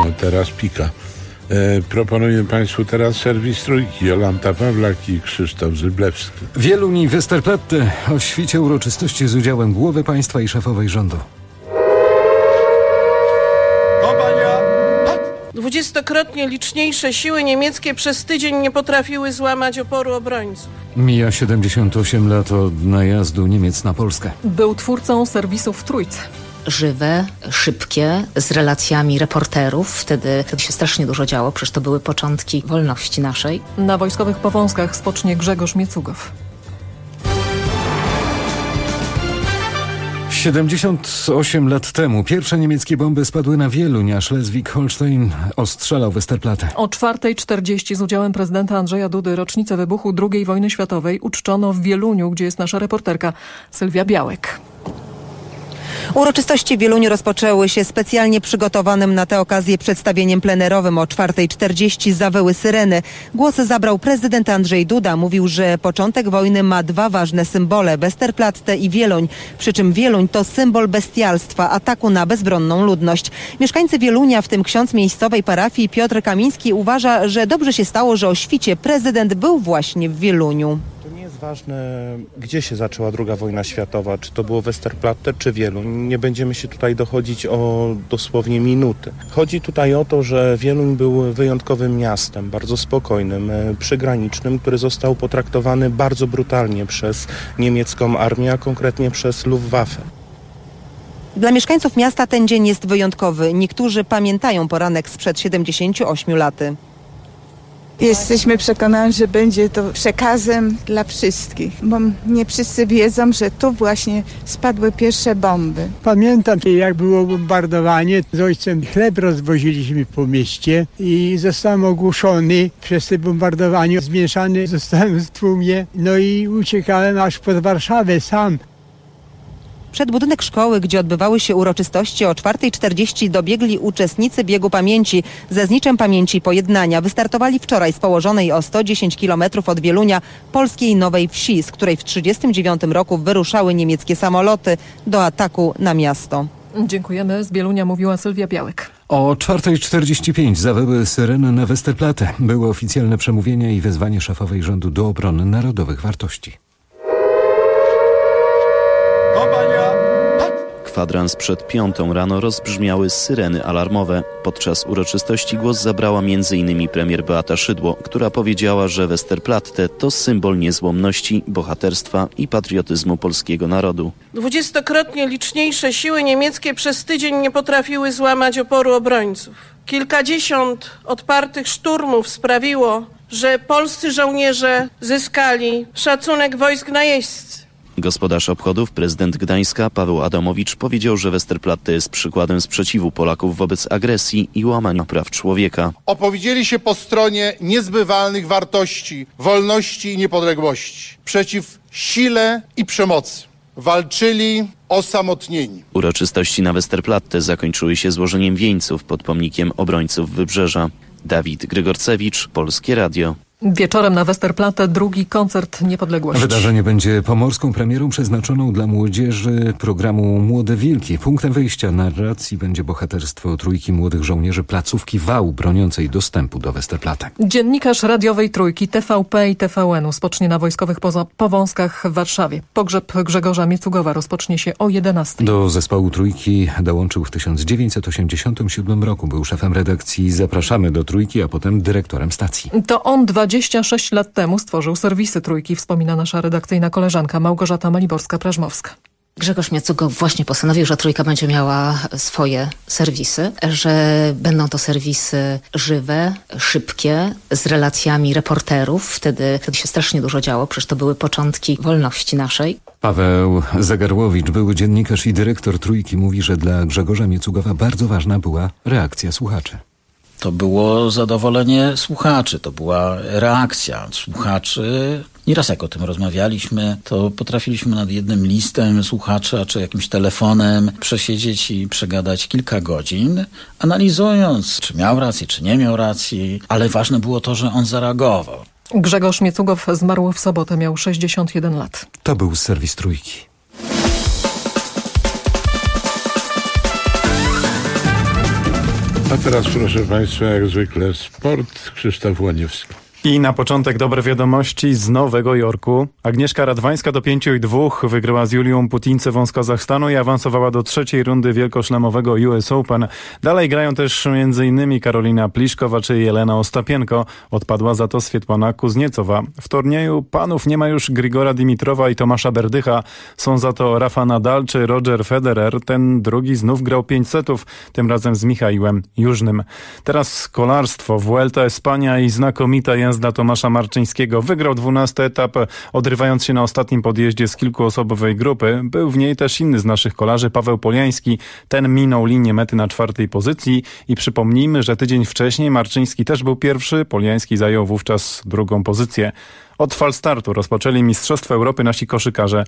teraz pika. Proponuję Państwu teraz serwis Trójki. Jolanta Pawlak i Krzysztof Zyblewski. Wieluń i Westerplatte o świcie uroczystości z udziałem głowy państwa i szefowej rządu. 20-krotnie liczniejsze siły niemieckie przez tydzień nie potrafiły złamać oporu obrońców. Mija 78 lat od najazdu Niemiec na Polskę. Był twórcą serwisu w Trójce. Żywe, szybkie, z relacjami reporterów. Wtedy się strasznie dużo działo, przecież to były początki wolności naszej. Na Wojskowych Powązkach spocznie Grzegorz Miecugow. 78 lat temu pierwsze niemieckie bomby spadły na Wieluń, a Schleswig-Holstein ostrzelał Westerplatte. O 4:40 z udziałem prezydenta Andrzeja Dudy rocznicę wybuchu II wojny światowej uczczono w Wieluniu, gdzie jest nasza reporterka Sylwia Białek. Uroczystości w Wieluniu rozpoczęły się specjalnie przygotowanym na tę okazję przedstawieniem plenerowym. O 4:40 zawyły syreny. Głosy zabrał prezydent Andrzej Duda. Mówił, że początek wojny ma dwa ważne symbole: Westerplatte i Wieluń. Przy czym Wieluń to symbol bestialstwa, ataku na bezbronną ludność. Mieszkańcy Wielunia, w tym ksiądz miejscowej parafii Piotr Kamiński, uważa, że dobrze się stało, że o świcie prezydent był właśnie w Wieluniu. Jest ważne, gdzie się zaczęła II wojna światowa, czy to było Westerplatte, czy Wieluń. Nie będziemy się tutaj dochodzić o dosłownie minuty. Chodzi tutaj o to, że Wieluń był wyjątkowym miastem, bardzo spokojnym, przygranicznym, który został potraktowany bardzo brutalnie przez niemiecką armię, a konkretnie przez Luftwaffe. Dla mieszkańców miasta ten dzień jest wyjątkowy. Niektórzy pamiętają poranek sprzed 78 lat. Jesteśmy przekonani, że będzie to przekazem dla wszystkich, bo nie wszyscy wiedzą, że tu właśnie spadły pierwsze bomby. Pamiętam, jak było bombardowanie. Z ojcem chleb rozwoziliśmy po mieście i zostałem ogłuszony przez to bombardowanie. Zmieszany zostałem w tłumie, no i uciekałem aż pod Warszawę sam. Przed budynek szkoły, gdzie odbywały się uroczystości, o 4:40 dobiegli uczestnicy biegu pamięci ze zniczem pamięci pojednania. Wystartowali wczoraj z położonej o 110 km od Wielunia polskiej Nowej Wsi, z której w 1939 roku wyruszały niemieckie samoloty do ataku na miasto. Dziękujemy. Z Wielunia mówiła Sylwia Białek. O 4:45 zawyły syreny na Westerplatte. Były oficjalne przemówienia i wezwanie szefowej rządu do obrony narodowych wartości. Kwadrans przed 5 rano rozbrzmiały syreny alarmowe. Podczas uroczystości głos zabrała m.in. premier Beata Szydło, która powiedziała, że Westerplatte to symbol niezłomności, bohaterstwa i patriotyzmu polskiego narodu. 20-krotnie liczniejsze siły niemieckie przez tydzień nie potrafiły złamać oporu obrońców. Kilkadziesiąt odpartych szturmów sprawiło, że polscy żołnierze zyskali szacunek wojsk najeźdźcy. Gospodarz obchodów, prezydent Gdańska Paweł Adamowicz powiedział, że Westerplatte jest przykładem sprzeciwu Polaków wobec agresji i łamania praw człowieka. Opowiedzieli się po stronie niezbywalnych wartości, wolności i niepodległości, przeciw sile i przemocy. Walczyli osamotnieni. Uroczystości na Westerplatte zakończyły się złożeniem wieńców pod pomnikiem obrońców Wybrzeża. Dawid Grygorcewicz, Polskie Radio. Wieczorem na Westerplatte drugi koncert niepodległości. Wydarzenie będzie pomorską premierą przeznaczoną dla młodzieży programu Młode Wilki. Punktem wyjścia narracji będzie bohaterstwo trójki młodych żołnierzy placówki Wał broniącej dostępu do Westerplatte. Dziennikarz radiowej Trójki TVP i TVN-u spocznie na Wojskowych Powązkach w Warszawie. Pogrzeb Grzegorza Miecugowa rozpocznie się o 11:00. Do zespołu Trójki dołączył w 1987 roku. Był szefem redakcji Zapraszamy do Trójki, a potem dyrektorem stacji. To on 26 lat temu stworzył serwisy Trójki, wspomina nasza redakcyjna koleżanka Małgorzata Maliborska-Prażmowska. Grzegorz Miecugow właśnie postanowił, że Trójka będzie miała swoje serwisy, że będą to serwisy żywe, szybkie, z relacjami reporterów. Wtedy się strasznie dużo działo, przecież to były początki wolności naszej. Paweł Zagarłowicz, były dziennikarz i dyrektor Trójki, mówi, że dla Grzegorza Miecugowa bardzo ważna była reakcja słuchaczy. To było zadowolenie słuchaczy, to była reakcja słuchaczy. Nieraz jak o tym rozmawialiśmy, to potrafiliśmy nad jednym listem słuchaczy, czy jakimś telefonem przesiedzieć i przegadać kilka godzin, analizując, czy miał rację, czy nie miał racji, ale ważne było to, że on zareagował. Grzegorz Miecugow zmarł w sobotę, miał 61 lat. To był serwis Trójki. A teraz proszę Państwa, jak zwykle sport. Krzysztof Łoniewski. I na początek dobre wiadomości z Nowego Jorku. Agnieszka Radwańska do 5-2 wygrała z Julią Putincewą z Kazachstanu i awansowała do trzeciej rundy wielkoszlemowego US Open. Dalej grają też m.in. Karolina Pliszkowa czy Jelena Ostapienko. Odpadła za to Swietłana Kuzniecowa. W turnieju panów nie ma już Grigora Dimitrowa i Tomasza Berdycha. Są za to Rafa Nadal czy Roger Federer. Ten drugi znów grał 5 setów, tym razem z Michałem Jużnym. Teraz kolarstwo, Vuelta Espania i znakomita jazda Tomasza Marczyńskiego. Wygrał 12 etap, odrywając się na ostatnim podjeździe z kilkuosobowej grupy. Był w niej też inny z naszych kolarzy, Paweł Poliański. Ten minął linię mety na 4. pozycji i przypomnijmy, że tydzień wcześniej Marczyński też był pierwszy, Poliański zajął wówczas 2. pozycję. Od falstartu rozpoczęli Mistrzostwa Europy nasi koszykarze.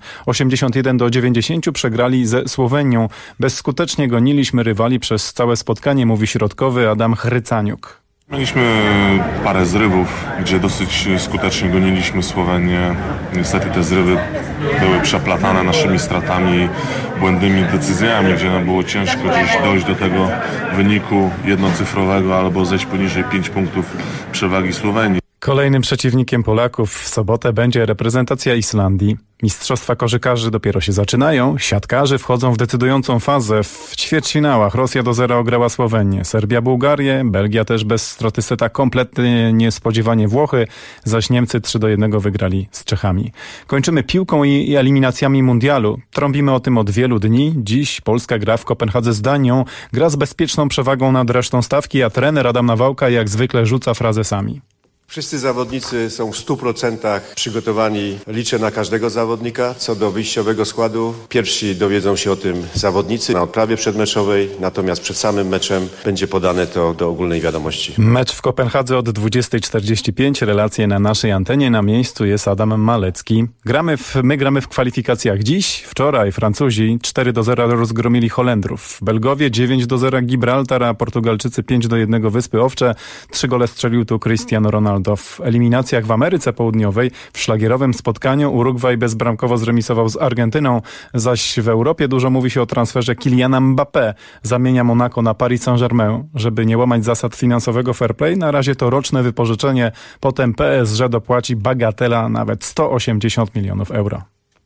81-90 przegrali ze Słowenią. Bezskutecznie goniliśmy rywali przez całe spotkanie, mówi środkowy Adam Chrycaniuk. Mieliśmy parę zrywów, gdzie dosyć skutecznie goniliśmy Słowenię. Niestety te zrywy były przeplatane naszymi stratami, błędnymi decyzjami, gdzie nam było ciężko gdzieś dojść do tego wyniku jednocyfrowego albo zejść poniżej 5 punktów przewagi Słowenii. Kolejnym przeciwnikiem Polaków w sobotę będzie reprezentacja Islandii. Mistrzostwa koszykarzy dopiero się zaczynają. Siatkarze wchodzą w decydującą fazę. W ćwierćfinałach Rosja do 0 ograła Słowenię, Serbia Bułgarię, Belgia też bez straty seta, kompletnie niespodziewanie Włochy, zaś Niemcy 3-1 wygrali z Czechami. Kończymy piłką i eliminacjami mundialu. Trąbimy o tym od wielu dni. Dziś Polska gra w Kopenhadze z Danią. Gra z bezpieczną przewagą nad resztą stawki, a trener Adam Nawałka jak zwykle rzuca frazesami. Wszyscy zawodnicy są w 100% przygotowani. Liczę na każdego zawodnika. Co do wyjściowego składu, pierwsi dowiedzą się o tym zawodnicy na odprawie przedmeczowej, natomiast przed samym meczem będzie podane to do ogólnej wiadomości. Mecz w Kopenhadze od 20:45. Relacje na naszej antenie. Na miejscu jest Adam Malecki. My gramy w kwalifikacjach dziś. Wczoraj Francuzi 4-0 rozgromili Holendrów. Belgowie 9-0 Gibraltar, a Portugalczycy 5-1 Wyspy Owcze. 3 gole strzelił tu Cristiano Ronaldo. W eliminacjach w Ameryce Południowej w szlagierowym spotkaniu Urugwaj bezbramkowo zremisował z Argentyną, zaś w Europie dużo mówi się o transferze Kyliana Mbappé. Zamienia Monaco na Paris Saint-Germain. Żeby nie łamać zasad finansowego fair play, na razie to roczne wypożyczenie, potem PSG dopłaci bagatela nawet 180 milionów euro.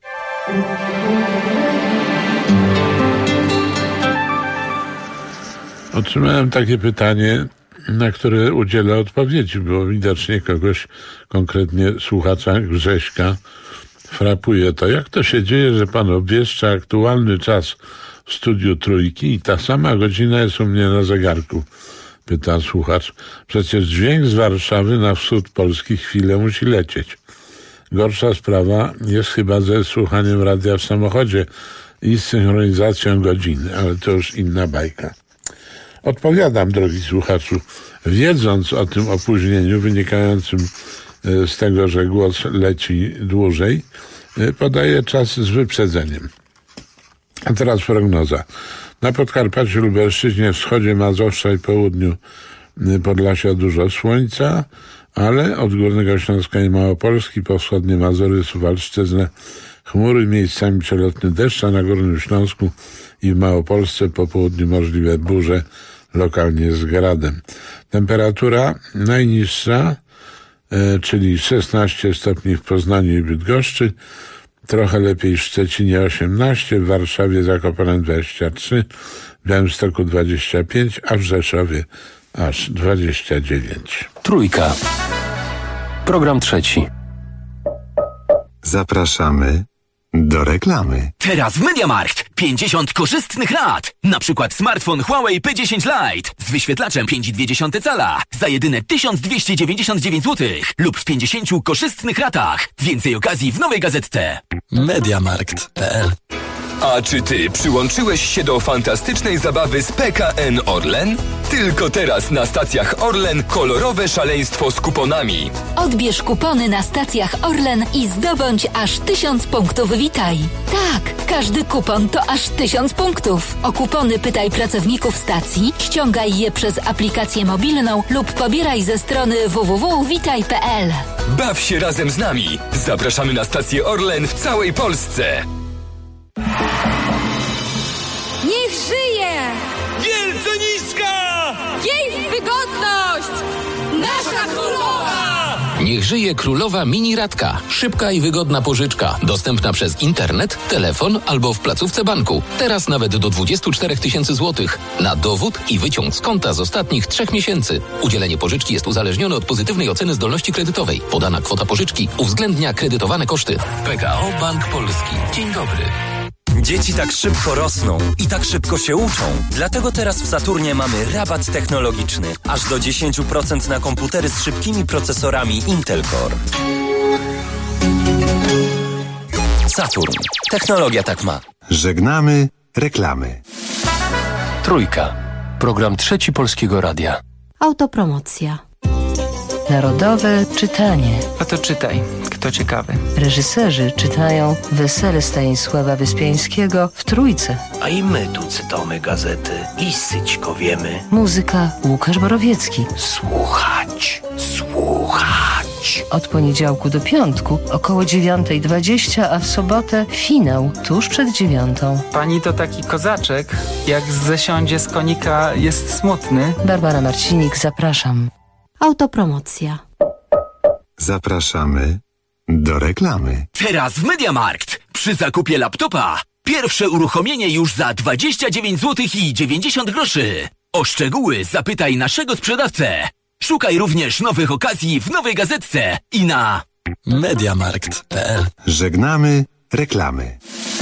Otrzymałem takie pytanie, na które udzielę odpowiedzi, bo widocznie kogoś, konkretnie słuchacza Grześka, frapuje to. Jak to się dzieje, że pan obwieszcza aktualny czas w studiu Trójki i ta sama godzina jest u mnie na zegarku? Pyta słuchacz. Przecież dźwięk z Warszawy na wschód Polski chwilę musi lecieć. Gorsza sprawa jest chyba ze słuchaniem radia w samochodzie i z synchronizacją godziny, ale to już inna bajka. Odpowiadam, drogi słuchaczu, wiedząc o tym opóźnieniu wynikającym z tego, że głos leci dłużej, podaję czas z wyprzedzeniem. A teraz prognoza. Na Podkarpaciu, Lubelszczyźnie, wschodzie Mazowsza i południu Podlasia dużo słońca, ale od Górnego Śląska i Małopolski po wschodnie Mazury, Suwalszczyznę chmury, miejscami przelotny deszcz, a na Górnym Śląsku i w Małopolsce po południu możliwe burze, lokalnie z gradem. Temperatura najniższa, czyli 16 stopni w Poznaniu i Bydgoszczy, trochę lepiej w Szczecinie 18, w Warszawie, Zakopanem 23, w Białymstoku 25, a w Rzeszowie aż 29. Trójka. Program trzeci. Zapraszamy do reklamy. Teraz w MediaMarkt 50 korzystnych rat. Na przykład smartfon Huawei P10 Lite z wyświetlaczem 5,2 cala za jedyne 1299 zł lub w 50 korzystnych ratach. Więcej okazji w nowej gazetce. MediaMarkt.pl. A czy ty przyłączyłeś się do fantastycznej zabawy z PKN Orlen? Tylko teraz na stacjach Orlen kolorowe szaleństwo z kuponami. Odbierz kupony na stacjach Orlen i zdobądź aż 1000 punktów Witaj. Tak, każdy kupon to aż 1000 punktów. O kupony pytaj pracowników stacji, ściągaj je przez aplikację mobilną lub pobieraj ze strony www.witaj.pl. Baw się razem z nami. Zapraszamy na stację Orlen w całej Polsce. Niech żyje! Wielce Niska! Niech żyje królowa mini Radka. Szybka i wygodna pożyczka. Dostępna przez internet, telefon albo w placówce banku. Teraz nawet do 24 000 złotych. Na dowód i wyciąg z konta z ostatnich 3 miesięcy. Udzielenie pożyczki jest uzależnione od pozytywnej oceny zdolności kredytowej. Podana kwota pożyczki uwzględnia kredytowane koszty. PKO Bank Polski. Dzień dobry. Dzieci tak szybko rosną i tak szybko się uczą. Dlatego teraz w Saturnie mamy rabat technologiczny. Aż do 10% na komputery z szybkimi procesorami Intel Core. Saturn. Technologia tak ma. Żegnamy reklamy. Trójka. Program Trzeci Polskiego Radia. Autopromocja. Narodowe czytanie. A to czytaj, kto ciekawy. Reżyserzy czytają Wesele Stanisława Wyspiańskiego w Trójce. A i my tu cytamy gazety i syćko wiemy. Muzyka Łukasz Borowiecki. Słuchać. Od poniedziałku do piątku około 9:20, a w sobotę finał tuż przed 9:00. Pani to taki kozaczek, jak zesiądzie z konika jest smutny. Barbara Marcinik, zapraszam. Autopromocja. Zapraszamy do reklamy. Teraz w MediaMarkt. Przy zakupie laptopa pierwsze uruchomienie już za 29 zł i 90 groszy. O szczegóły zapytaj naszego sprzedawcę. Szukaj również nowych okazji w nowej gazetce i na MediaMarkt.pl. Żegnamy reklamy.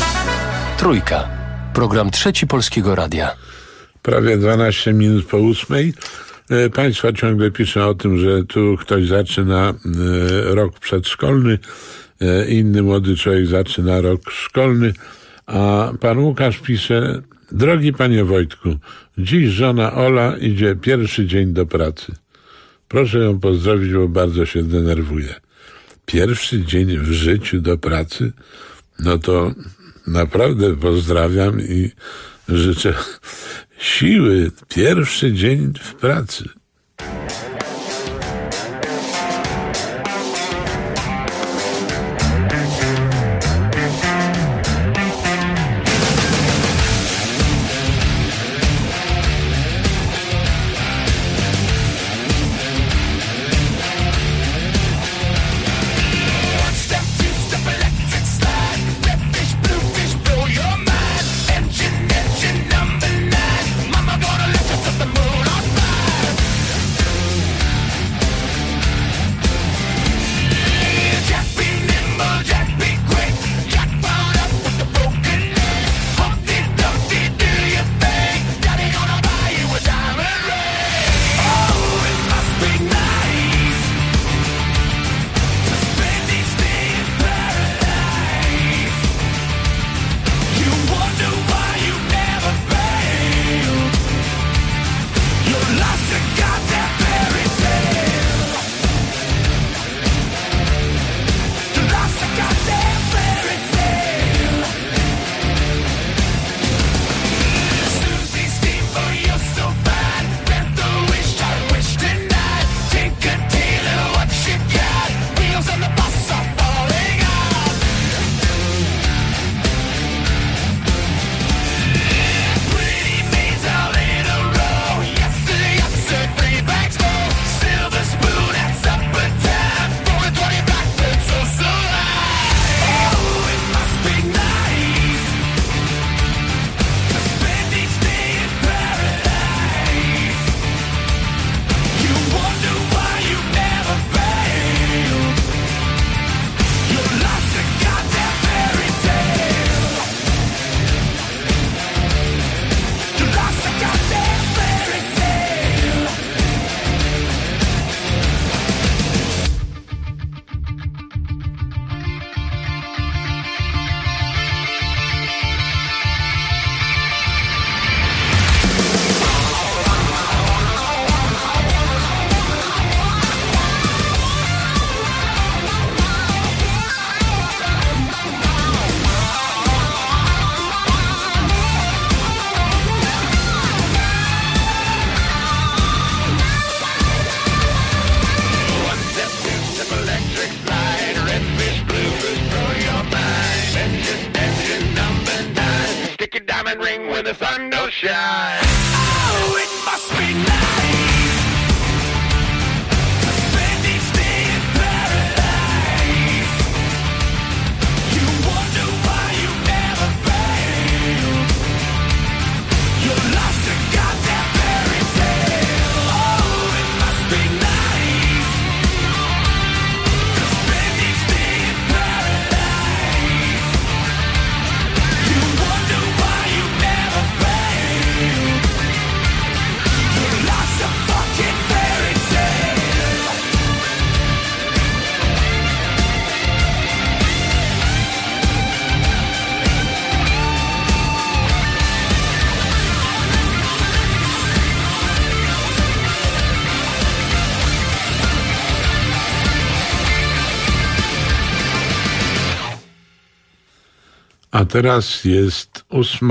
Trójka. Program Trzeci Polskiego Radia. Prawie 12 minut po 8. Państwo ciągle piszą o tym, że tu ktoś zaczyna rok przedszkolny, inny młody człowiek zaczyna rok szkolny, a pan Łukasz pisze: drogi panie Wojtku, dziś żona Ola idzie pierwszy dzień do pracy. Proszę ją pozdrowić, bo bardzo się denerwuje. Pierwszy dzień w życiu do pracy? No to naprawdę pozdrawiam i życzę siły. Pierwszy dzień w pracy. Oh, it must be nice to A teraz jest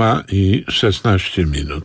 8:16.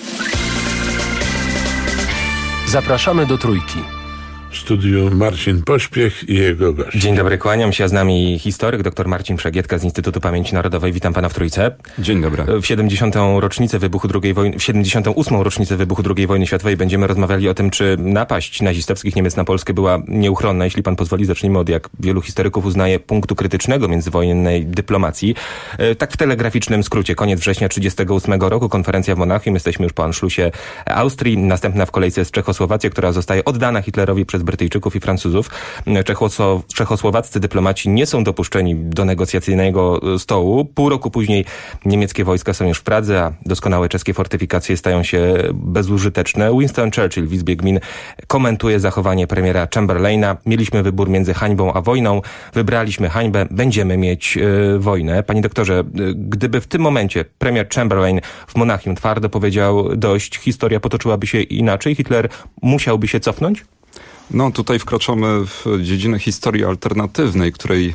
Zapraszamy do Trójki. W studiu Marcin Pośpiech i jego gość. Dzień dobry, kłaniam się, a z nami historyk dr Marcin Przegietka z Instytutu Pamięci Narodowej. Witam pana w Trójce. Dzień dobry. W 78. rocznicę wybuchu II wojny światowej będziemy rozmawiali o tym, czy napaść nazistowskich Niemiec na Polskę była nieuchronna. Jeśli pan pozwoli, zacznijmy od, jak wielu historyków uznaje, punktu krytycznego międzywojennej dyplomacji. Tak w telegraficznym skrócie. Koniec września 1938 roku, konferencja w Monachium. Jesteśmy już po Anschlussie Austrii. Następna w kolejce jest Czechosłowacja, która zostaje oddana Hitlerowi przez Brytyjczyków i Francuzów. Czechosłowaccy dyplomaci nie są dopuszczeni do negocjacyjnego stołu. Pół roku później niemieckie wojska są już w Pradze, a doskonałe czeskie fortyfikacje stają się bezużyteczne. Winston Churchill w Izbie Gmin komentuje zachowanie premiera Chamberlaina. Mieliśmy wybór między hańbą a wojną. Wybraliśmy hańbę. Będziemy mieć wojnę. Panie doktorze, gdyby w tym momencie premier Chamberlain w Monachium twardo powiedział dość, historia potoczyłaby się inaczej? Hitler musiałby się cofnąć? No tutaj wkraczamy w dziedzinę historii alternatywnej, której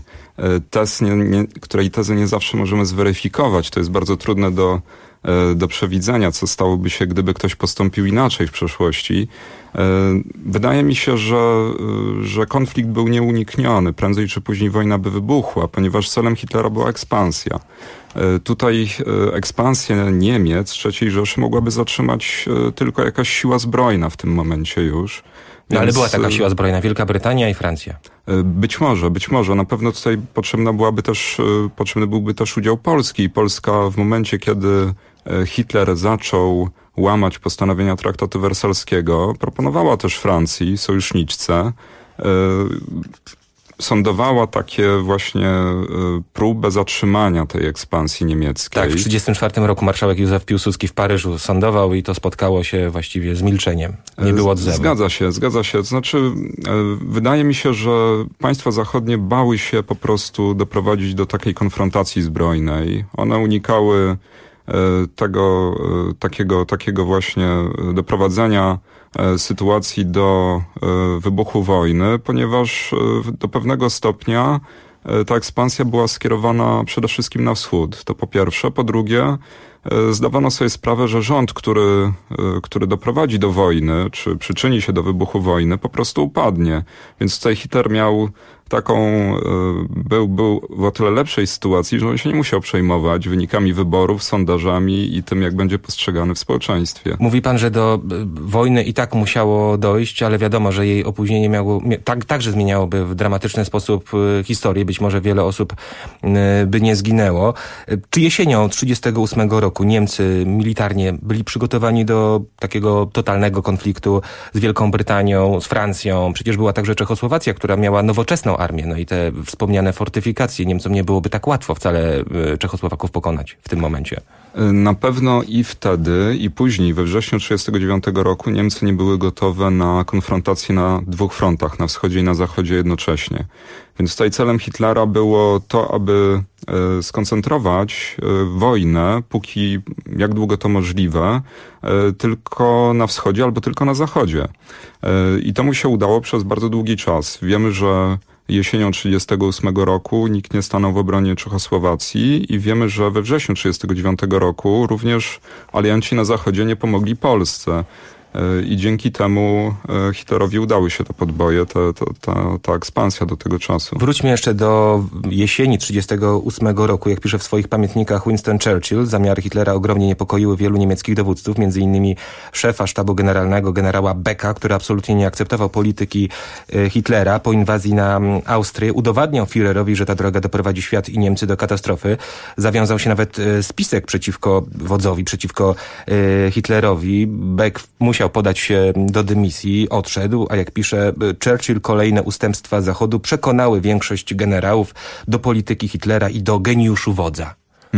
tezy nie zawsze możemy zweryfikować. To jest bardzo trudne do przewidzenia, co stałoby się, gdyby ktoś postąpił inaczej w przeszłości. Wydaje mi się, że konflikt był nieunikniony. Prędzej czy później wojna by wybuchła, ponieważ celem Hitlera była ekspansja. Tutaj ekspansję Niemiec, III Rzeszy mogłaby zatrzymać tylko jakaś siła zbrojna w tym momencie już. No, ale była taka siła zbrojna, Wielka Brytania i Francja. Być może. Na pewno tutaj potrzebny byłby też udział Polski. I Polska w momencie, kiedy Hitler zaczął łamać postanowienia traktatu wersalskiego, proponowała też Francji, sojuszniczce, sądowała takie właśnie próbę zatrzymania tej ekspansji niemieckiej. Tak, w 1934 roku marszałek Józef Piłsudski w Paryżu sądował i to spotkało się właściwie z milczeniem. Nie było odzewu. Zgadza się. To znaczy, wydaje mi się, że państwa zachodnie bały się po prostu doprowadzić do takiej konfrontacji zbrojnej. One unikały takiego właśnie doprowadzenia sytuacji do wybuchu wojny, ponieważ do pewnego stopnia ta ekspansja była skierowana przede wszystkim na wschód. To po pierwsze. Po drugie, zdawano sobie sprawę, że rząd, który doprowadzi do wojny, czy przyczyni się do wybuchu wojny, po prostu upadnie. Więc tutaj Hitler miał był w o tyle lepszej sytuacji, że on się nie musiał przejmować wynikami wyborów, sondażami i tym, jak będzie postrzegany w społeczeństwie. Mówi pan, że do wojny i tak musiało dojść, ale wiadomo, że jej opóźnienie także zmieniałoby w dramatyczny sposób historię. Być może wiele osób by nie zginęło. Czy jesienią 1938 roku Niemcy militarnie byli przygotowani do takiego totalnego konfliktu z Wielką Brytanią, z Francją? Przecież była także Czechosłowacja, która miała nowoczesną armię, no i te wspomniane fortyfikacje. Niemcom nie byłoby tak łatwo wcale Czechosłowaków pokonać w tym momencie. Na pewno i wtedy, i później, we wrześniu 1939 roku Niemcy nie były gotowe na konfrontację na dwóch frontach, na wschodzie i na zachodzie jednocześnie. Więc tutaj celem Hitlera było to, aby skoncentrować wojnę, póki jak długo to możliwe, tylko na wschodzie albo tylko na zachodzie. I to mu się udało przez bardzo długi czas. Wiemy, że jesienią 1938 roku nikt nie stanął w obronie Czechosłowacji i wiemy, że we wrześniu 1939 roku również alianci na zachodzie nie pomogli Polsce. I dzięki temu Hitlerowi udały się te podboje, ta ekspansja do tego czasu. Wróćmy jeszcze do jesieni 1938 roku. Jak pisze w swoich pamiętnikach Winston Churchill, zamiary Hitlera ogromnie niepokoiły wielu niemieckich dowódców, między innymi szefa sztabu generalnego, generała Becka, który absolutnie nie akceptował polityki Hitlera. Po inwazji na Austrię udowadniał Führerowi, że ta droga doprowadzi świat i Niemcy do katastrofy. Zawiązał się nawet spisek przeciwko wodzowi, przeciwko Hitlerowi. Beck musiał podać się do dymisji, odszedł, a jak pisze Churchill, kolejne ustępstwa Zachodu przekonały większość generałów do polityki Hitlera i do geniuszu wodza.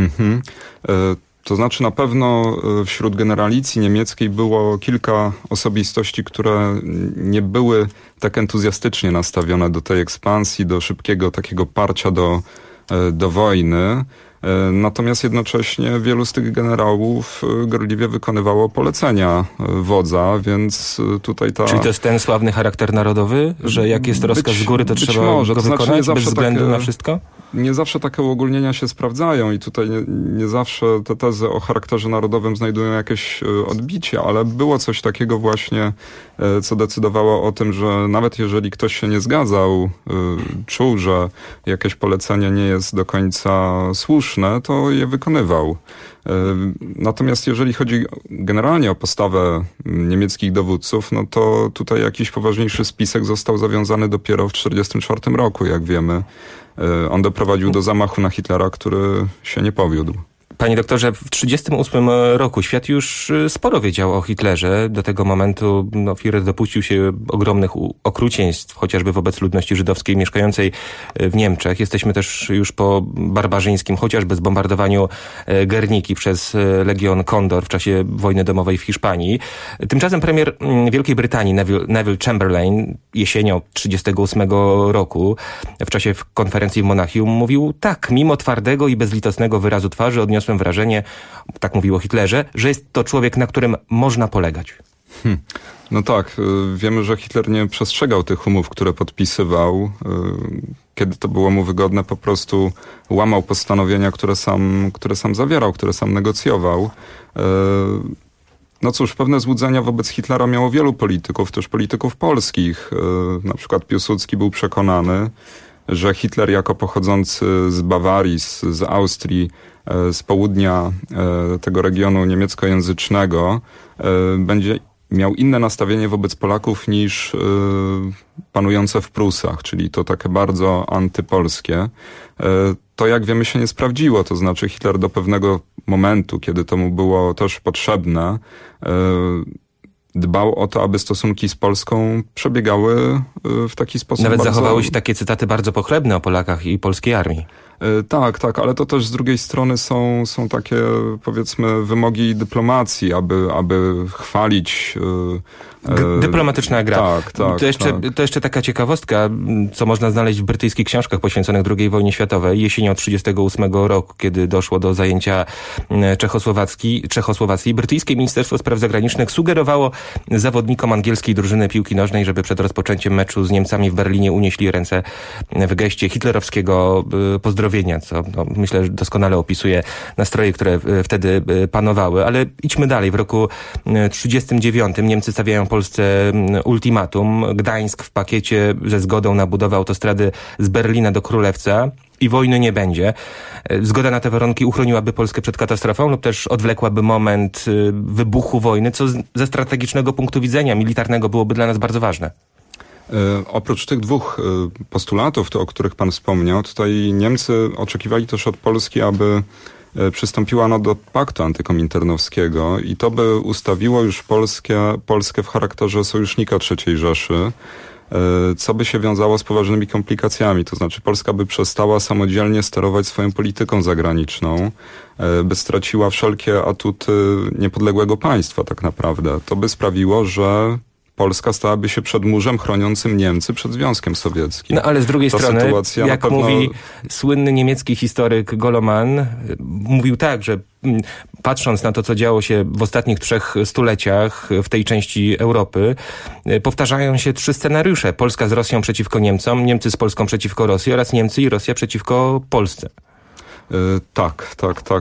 To znaczy na pewno wśród generalicji niemieckiej było kilka osobistości, które nie były tak entuzjastycznie nastawione do tej ekspansji, do szybkiego takiego parcia do wojny. Natomiast jednocześnie wielu z tych generałów gorliwie wykonywało polecenia wodza, więc tutaj Czyli to jest ten sławny charakter narodowy, że jak jest rozkaz z góry, to trzeba go wykonać bez względu na wszystko? nie zawsze takie uogólnienia się sprawdzają i tutaj nie zawsze te tezy o charakterze narodowym znajdują jakieś odbicie, ale było coś takiego właśnie, co decydowało o tym, że nawet jeżeli ktoś się nie zgadzał, czuł, że jakieś polecenie nie jest do końca słuszne, to je wykonywał. Natomiast jeżeli chodzi generalnie o postawę niemieckich dowódców, no to tutaj jakiś poważniejszy spisek został zawiązany dopiero w 1944 roku, jak wiemy. On doprowadził do zamachu na Hitlera, który się nie powiódł. Panie doktorze, w 1938 roku świat już sporo wiedział o Hitlerze. Do tego momentu Führer dopuścił się ogromnych okrucieństw, chociażby wobec ludności żydowskiej mieszkającej w Niemczech. Jesteśmy też już po barbarzyńskim, chociażby zbombardowaniu Gerniki przez Legion Kondor w czasie wojny domowej w Hiszpanii. Tymczasem premier Wielkiej Brytanii Neville Chamberlain jesienią 1938 roku w czasie konferencji w Monachium mówił tak, mimo twardego i bezlitosnego wyrazu twarzy odniosłem wrażenie, tak mówił o Hitlerze, że jest to człowiek, na którym można polegać. No tak, wiemy, że Hitler nie przestrzegał tych umów, które podpisywał. Kiedy to było mu wygodne, po prostu łamał postanowienia, które sam zawierał, które sam negocjował. No cóż, pewne złudzenia wobec Hitlera miało wielu polityków, też polityków polskich. Na przykład Piłsudski był przekonany, że Hitler jako pochodzący z Bawarii, z Austrii, z południa tego regionu niemieckojęzycznego będzie miał inne nastawienie wobec Polaków niż panujące w Prusach, czyli to takie bardzo antypolskie. To jak wiemy się nie sprawdziło, to znaczy Hitler do pewnego momentu, kiedy to mu było też potrzebne, dbał o to, aby stosunki z Polską przebiegały w taki sposób. Nawet zachowały się takie cytaty bardzo pochlebne o Polakach i polskiej armii. Tak, ale to też z drugiej strony są takie, powiedzmy, wymogi dyplomacji, aby chwalić... Dyplomatyczna gra. Tak. To jeszcze taka ciekawostka, co można znaleźć w brytyjskich książkach poświęconych II wojnie światowej. Jesienią 1938 roku, kiedy doszło do zajęcia Czechosłowacji, brytyjskie Ministerstwo Spraw Zagranicznych sugerowało zawodnikom angielskiej drużyny piłki nożnej, żeby przed rozpoczęciem meczu z Niemcami w Berlinie unieśli ręce w geście hitlerowskiego pozdrowienia, co myślę, że doskonale opisuje nastroje, które wtedy panowały. Ale idźmy dalej. W roku 1939 Niemcy stawiają Polsce ultimatum. Gdańsk w pakiecie ze zgodą na budowę autostrady z Berlina do Królewca i wojny nie będzie. Zgoda na te warunki uchroniłaby Polskę przed katastrofą lub też odwlekłaby moment wybuchu wojny, co ze strategicznego punktu widzenia militarnego byłoby dla nas bardzo ważne. Oprócz tych dwóch postulatów, o których pan wspomniał, tutaj Niemcy oczekiwali też od Polski, aby przystąpiła do paktu antykominternowskiego i to by ustawiło już Polskę w charakterze sojusznika III Rzeszy, co by się wiązało z poważnymi komplikacjami. To znaczy Polska by przestała samodzielnie sterować swoją polityką zagraniczną, by straciła wszelkie atuty niepodległego państwa tak naprawdę. To by sprawiło, że Polska stałaby się przedmurzem chroniącym Niemcy przed Związkiem Sowieckim. No ale z drugiej strony, jak mówi słynny niemiecki historyk Goloman, mówił tak, że patrząc na to, co działo się w ostatnich 3 stuleciach w tej części Europy, powtarzają się 3 scenariusze. Polska z Rosją przeciwko Niemcom, Niemcy z Polską przeciwko Rosji oraz Niemcy i Rosja przeciwko Polsce. Tak.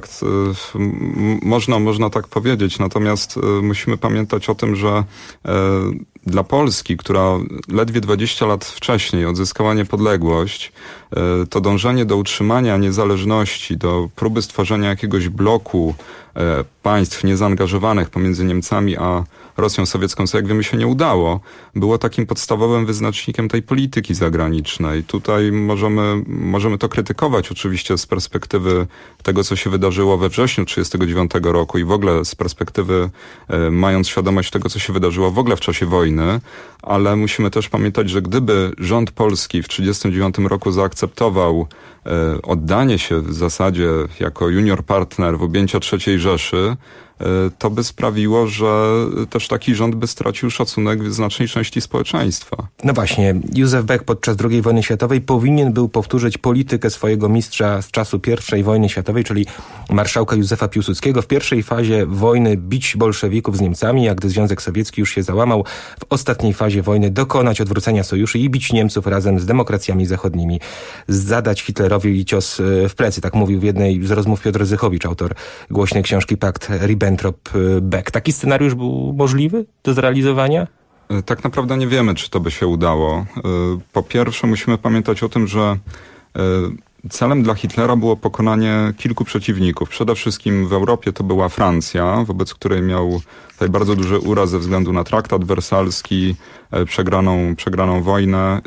Można tak powiedzieć, natomiast musimy pamiętać o tym, że dla Polski, która ledwie 20 lat wcześniej odzyskała niepodległość, to dążenie do utrzymania niezależności, do próby stworzenia jakiegoś bloku państw niezaangażowanych pomiędzy Niemcami a Rosją sowiecką, co jak wiemy się nie udało, było takim podstawowym wyznacznikiem tej polityki zagranicznej. Tutaj możemy to krytykować oczywiście z perspektywy tego, co się wydarzyło we wrześniu 1939 roku i w ogóle z perspektywy mając świadomość tego, co się wydarzyło w ogóle w czasie wojny, ale musimy też pamiętać, że gdyby rząd polski w 1939 roku zaakceptował oddanie się w zasadzie jako junior partner w objęcia III Rzeszy, to by sprawiło, że też taki rząd by stracił szacunek w znacznej części społeczeństwa. No właśnie, Józef Beck podczas II wojny światowej powinien był powtórzyć politykę swojego mistrza z czasu I wojny światowej, czyli marszałka Józefa Piłsudskiego. W pierwszej fazie wojny bić bolszewików z Niemcami, a gdy Związek Sowiecki już się załamał, w ostatniej fazie wojny dokonać odwrócenia sojuszu i bić Niemców razem z demokracjami zachodnimi. Zadać Hitlerowi cios w plecy, tak mówił w jednej z rozmów Piotr Zychowicz, autor głośnej książki Pakt Ribbentrop-Beck. Taki scenariusz był możliwy do zrealizowania? Tak naprawdę nie wiemy, czy to by się udało. Po pierwsze musimy pamiętać o tym, że celem dla Hitlera było pokonanie kilku przeciwników. Przede wszystkim w Europie to była Francja, wobec której miał tutaj bardzo duży uraz ze względu na traktat wersalski, przegraną wojnę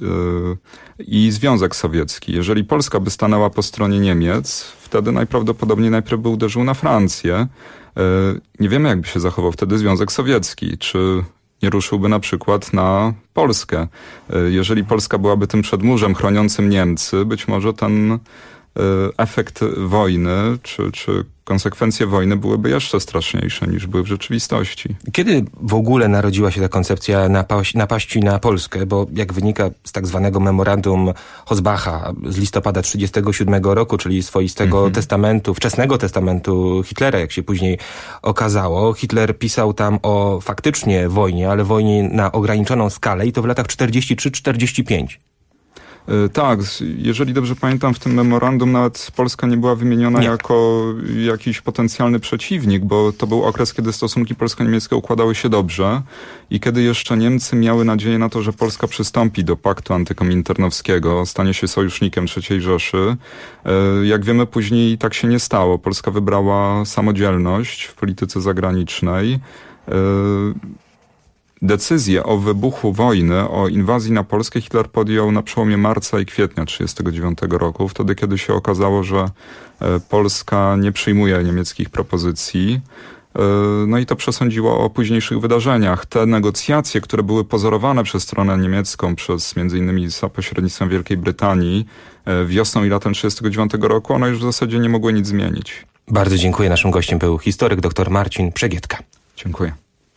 i Związek Sowiecki. Jeżeli Polska by stanęła po stronie Niemiec, wtedy najprawdopodobniej najpierw by uderzył na Francję. Nie wiemy, jakby się zachował wtedy Związek Sowiecki, czy nie ruszyłby na przykład na Polskę. Jeżeli Polska byłaby tym przedmurzem chroniącym Niemcy, być może ten efekt wojny, czy konsekwencje wojny byłyby jeszcze straszniejsze niż były w rzeczywistości. Kiedy w ogóle narodziła się ta koncepcja napaści na Polskę? Bo jak wynika z tak zwanego memorandum Hosbacha z listopada 1937 roku, czyli swoistego testamentu, wczesnego testamentu Hitlera, jak się później okazało, Hitler pisał tam o faktycznie wojnie, ale wojnie na ograniczoną skalę i to w latach 43-45. Tak, jeżeli dobrze pamiętam, w tym memorandum nawet Polska nie była wymieniona jako jakiś potencjalny przeciwnik, bo to był okres, kiedy stosunki polsko-niemieckie układały się dobrze i kiedy jeszcze Niemcy miały nadzieję na to, że Polska przystąpi do paktu antykominternowskiego, stanie się sojusznikiem III Rzeszy. Jak wiemy, później tak się nie stało. Polska wybrała samodzielność w polityce zagranicznej. Decyzję o wybuchu wojny, o inwazji na Polskę Hitler podjął na przełomie marca i kwietnia 1939 roku, wtedy kiedy się okazało, że Polska nie przyjmuje niemieckich propozycji. No i to przesądziło o późniejszych wydarzeniach. Te negocjacje, które były pozorowane przez stronę niemiecką, przez między innymi za pośrednictwem Wielkiej Brytanii wiosną i latem 1939 roku, one już w zasadzie nie mogły nic zmienić. Bardzo dziękuję. Naszym gościem był historyk dr Marcin Przegietka. Dziękuję.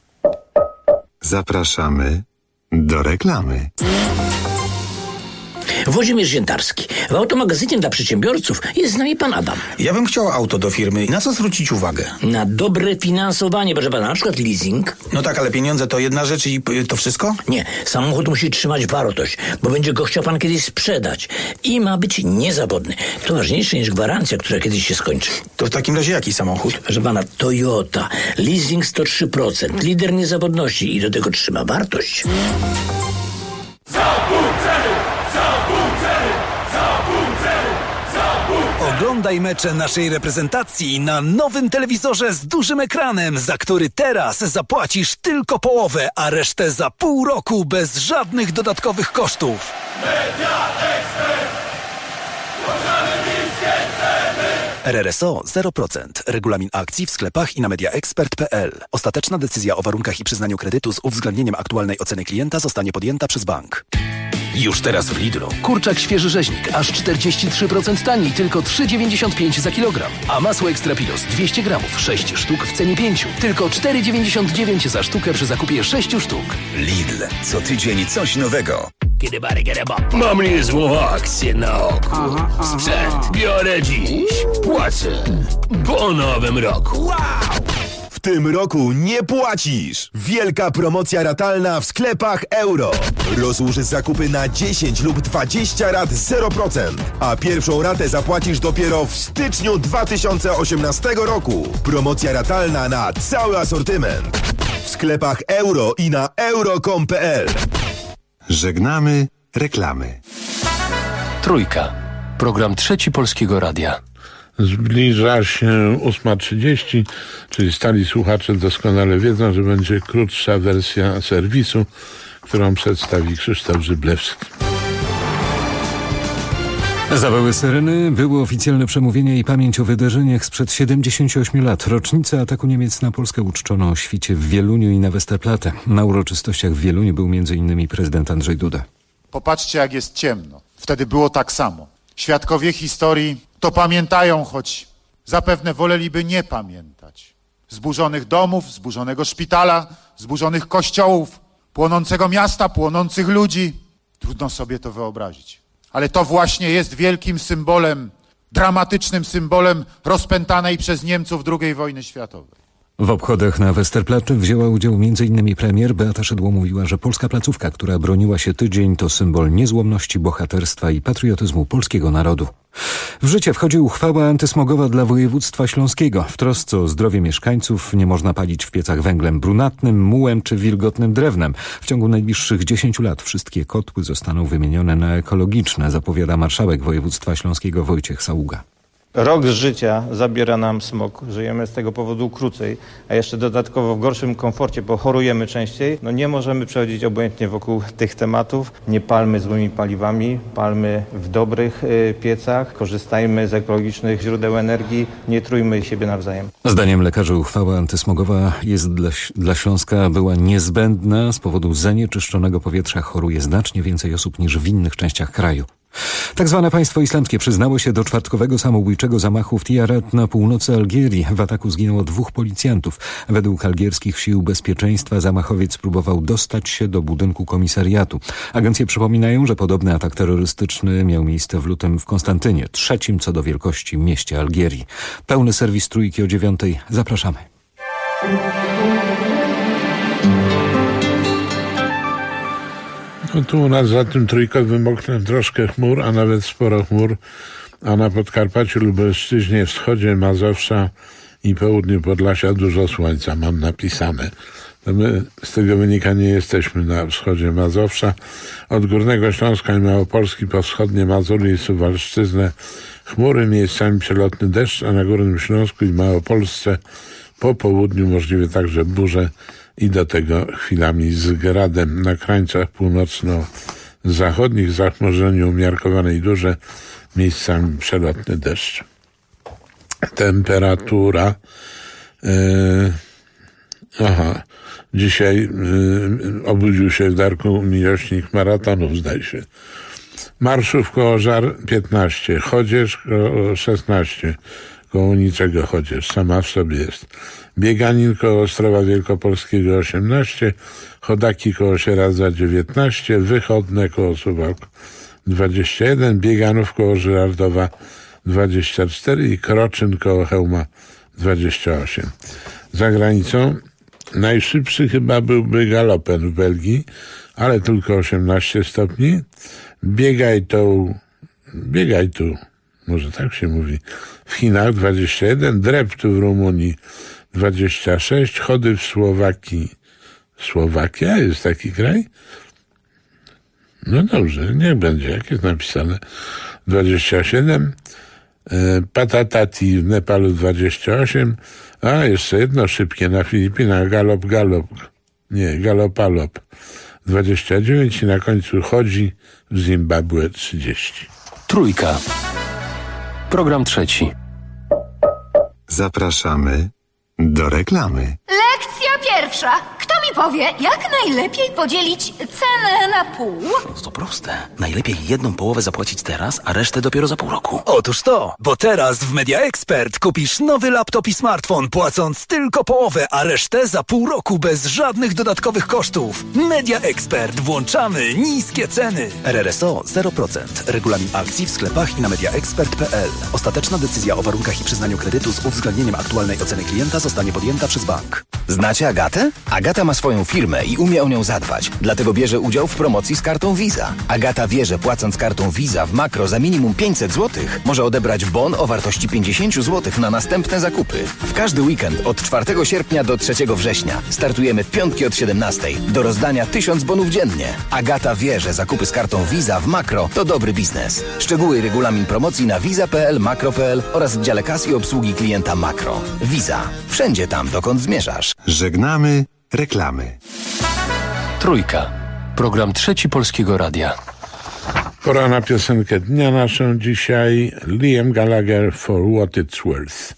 Zapraszamy do reklamy. Włodzimierz Ziętarski. W automagazynie dla przedsiębiorców jest z nami pan Adam. Ja bym chciał auto do firmy. Na co zwrócić uwagę? Na dobre finansowanie, proszę pana, na przykład leasing. No tak, ale pieniądze to jedna rzecz i to wszystko? Nie, samochód musi trzymać wartość, bo będzie go chciał pan kiedyś sprzedać. I ma być niezawodny. To ważniejsze niż gwarancja, która kiedyś się skończy. To w takim razie jaki samochód? Proszę pana, Toyota. Leasing 103%. Lider niezawodności i do tego trzyma wartość. Oglądaj mecze naszej reprezentacji na nowym telewizorze z dużym ekranem, za który teraz zapłacisz tylko połowę, a resztę za pół roku bez żadnych dodatkowych kosztów. RRSO 0%. Regulamin akcji w sklepach i na mediaexpert.pl. Ostateczna decyzja o warunkach i przyznaniu kredytu z uwzględnieniem aktualnej oceny klienta zostanie podjęta przez bank. Już teraz w Lidlu. Kurczak świeży rzeźnik, aż 43% taniej, tylko 3,95 za kilogram. A masło Ekstra Pilos 200 gramów, 6 sztuk w cenie 5, tylko 4,99 za sztukę przy zakupie 6 sztuk. Lidl. Co tydzień coś nowego. Mam niezłą akcję na oku. Sprzęt biorę dziś, płacę po nowym roku. W tym roku nie płacisz! Wielka promocja ratalna w sklepach Euro. Rozłóż zakupy na 10 lub 20 rat 0%, a pierwszą ratę zapłacisz dopiero w styczniu 2018 roku. Promocja ratalna na cały asortyment. W sklepach Euro i na euro.com.pl. Żegnamy reklamy. Trójka. Program Trzeci Polskiego Radia. Zbliża się 8:30, czyli stali słuchacze doskonale wiedzą, że będzie krótsza wersja serwisu, którą przedstawi Krzysztof Żyblewski. Zawały syreny, było oficjalne przemówienie i pamięć o wydarzeniach sprzed 78 lat. Rocznicę ataku Niemiec na Polskę uczczono o świcie w Wieluniu i na Westerplatte. Na uroczystościach w Wieluniu był m.in. prezydent Andrzej Duda. Popatrzcie, jak jest ciemno. Wtedy było tak samo. Świadkowie historii to pamiętają, choć zapewne woleliby nie pamiętać. zburzonych domów, zburzonego szpitala, zburzonych kościołów, płonącego miasta, płonących ludzi. Trudno sobie to wyobrazić. Ale to właśnie jest wielkim symbolem, dramatycznym symbolem rozpętanej przez Niemców II wojny światowej. W obchodach na Westerplatte wzięła udział m.in. premier. Beata Szydło mówiła, że polska placówka, która broniła się tydzień, to symbol niezłomności, bohaterstwa i patriotyzmu polskiego narodu. W życie wchodzi uchwała antysmogowa dla województwa śląskiego. W trosce o zdrowie mieszkańców nie można palić w piecach węglem brunatnym, mułem czy wilgotnym drewnem. W ciągu najbliższych 10 lat wszystkie kotły zostaną wymienione na ekologiczne, zapowiada marszałek województwa śląskiego Wojciech Saługa. Rok życia zabiera nam smog, żyjemy z tego powodu krócej, a jeszcze dodatkowo w gorszym komforcie, bo chorujemy częściej. Nie możemy przechodzić obojętnie wokół tych tematów. Nie palmy złymi paliwami, palmy w dobrych piecach, korzystajmy z ekologicznych źródeł energii, nie trójmy siebie nawzajem. Zdaniem lekarzy uchwała antysmogowa jest dla Śląska była niezbędna. Z powodu zanieczyszczonego powietrza choruje znacznie więcej osób niż w innych częściach kraju. Tak zwane państwo islamskie przyznało się do czwartkowego samobójczego zamachu w Tiaret na północy Algierii. W ataku zginęło 2 policjantów. Według algierskich sił bezpieczeństwa zamachowiec próbował dostać się do budynku komisariatu. Agencje przypominają, że podobny atak terrorystyczny miał miejsce w lutym w Konstantynie, 3. co do wielkości mieście Algierii. Pełny serwis Trójki o 9:00. Zapraszamy. No tu u nas za tym trójkowym oknem troszkę chmur, a nawet sporo chmur, a na Podkarpaciu, Lubelszczyźnie, wschodzie Mazowsza i południu Podlasia dużo słońca, mam napisane. To my z tego wynika nie jesteśmy na wschodzie Mazowsza. Od Górnego Śląska i Małopolski po wschodnie Mazury i Suwalszczyznę chmury, miejscami przelotny deszcz, a na Górnym Śląsku i Małopolsce po południu możliwe także burze i do tego chwilami z gradem. Na krańcach północno-zachodnich zachmurzenie umiarkowane i duże, miejscami przelotny deszcz. Temperatura dzisiaj obudził się w Darku miłośnik maratonów, zdaje się. Marszów koło Żar 15, Chodzież koło 16, koło niczego Chodzież, sama w sobie jest. Bieganin koło Ostrowa Wielkopolskiego 18, Chodaki koło Sieradza 19, Wychodne koło Suwałk 21, Bieganów koło Żyrardowa 24 i Kroczyn koło Chełma 28. Za granicą najszybszy chyba byłby Galopen w Belgii, ale tylko 18 stopni. Biegaj tu, może tak się mówi, w Chinach 21, Dreptu w Rumunii 26, Chody w Słowacji. Słowakia jest taki kraj? No dobrze, niech będzie, jak jest napisane. 27, Patatati w Nepalu 28, a jeszcze jedno szybkie na Filipinach, Galopalop 29 i na końcu Chodzi w Zimbabwe 30. Trójka. Program trzeci. Zapraszamy do reklamy. Lekcja pierwsza. Kto mi powie, jak najlepiej podzielić cenę na pół? To proste. Najlepiej 1/2 zapłacić teraz, a resztę dopiero za pół roku. Otóż to, bo teraz w Media Expert kupisz nowy laptop i smartfon, płacąc tylko połowę, a resztę za pół roku bez żadnych dodatkowych kosztów. Media Expert. Włączamy niskie ceny. RRSO 0%. Regulamin akcji w sklepach i na mediaexpert.pl. Ostateczna decyzja o warunkach i przyznaniu kredytu z uwzględnieniem aktualnej oceny klienta zostanie podjęta przez bank. Znacie Agatę? Agata ma swoją firmę i umie o nią zadbać. Dlatego bierze udział w promocji z kartą Visa. Agata wie, że płacąc kartą Visa w Makro za minimum 500 zł, może odebrać bon o wartości 50 zł na następne zakupy. W każdy weekend od 4 sierpnia do 3 września startujemy w piątki od 17 do rozdania 1000 bonów dziennie. Agata wie, że zakupy z kartą Visa w Makro to dobry biznes. Szczegóły i regulamin promocji na visa.pl, makro.pl oraz w dziale kas i obsługi klienta Makro. Visa. Wszędzie tam, dokąd zmierzasz. Żegnamy reklamy. Trójka. Program trzeci Polskiego Radia. Pora na piosenkę dnia naszą dzisiaj. Liam Gallagher, For What It's Worth.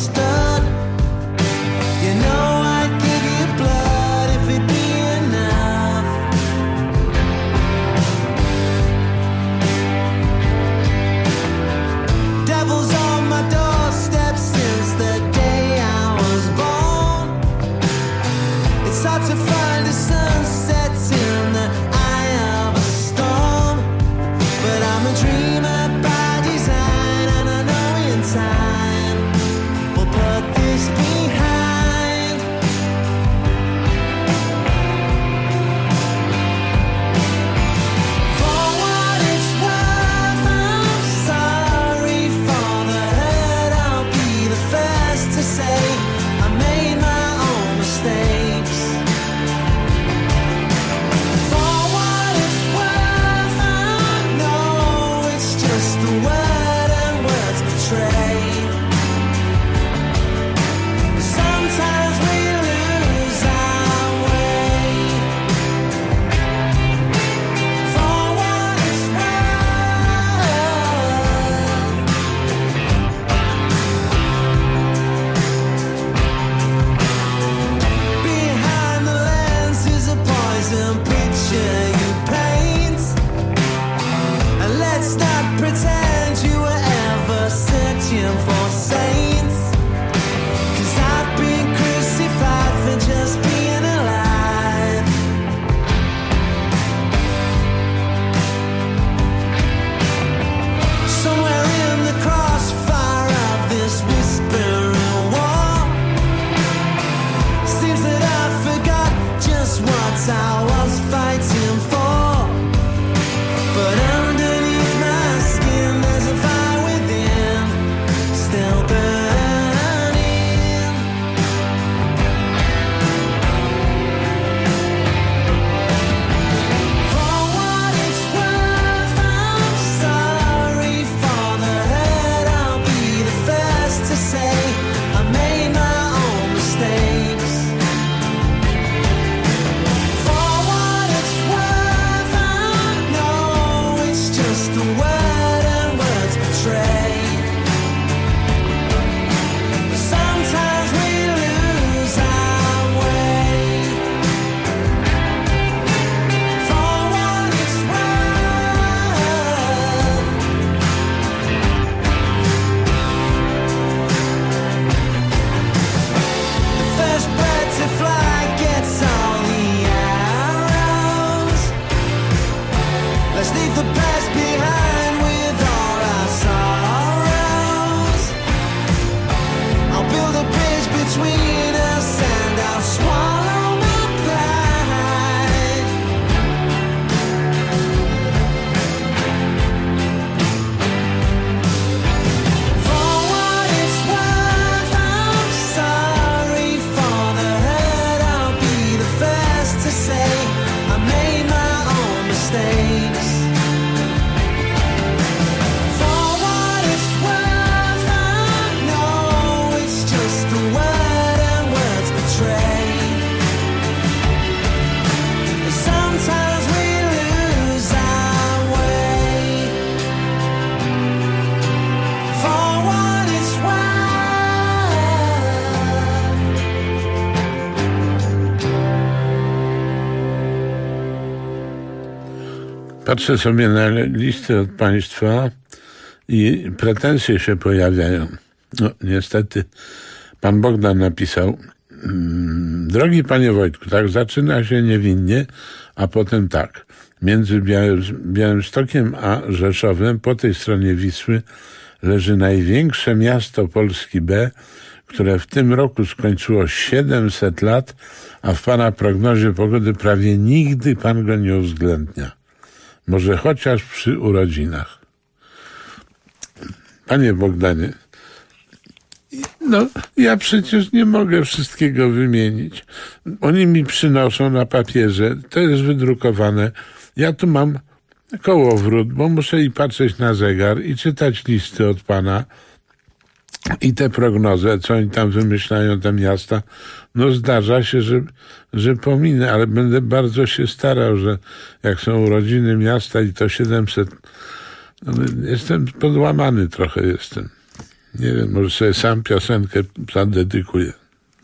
Now Patrzę sobie na listy od państwa i pretensje się pojawiają. No, niestety, pan Bogdan napisał: drogi panie Wojtku, tak zaczyna się niewinnie, a potem tak. Między Białymstokiem a Rzeszowem, po tej stronie Wisły, leży największe miasto Polski B, które w tym roku skończyło 700 lat, a w pana prognozie pogody prawie nigdy pan go nie uwzględnia. Może chociaż przy urodzinach. Panie Bogdanie, no ja przecież nie mogę wszystkiego wymienić. Oni mi przynoszą na papierze, to jest wydrukowane. Ja tu mam kołowrót, bo muszę i patrzeć na zegar, i czytać listy od pana, i te prognozy, co oni tam wymyślają, te miasta. No zdarza się, że pominę, ale będę bardzo się starał, że jak są urodziny miasta i to 700, no, jestem podłamany trochę jestem. Nie wiem, może sobie sam piosenkę zadedykuję.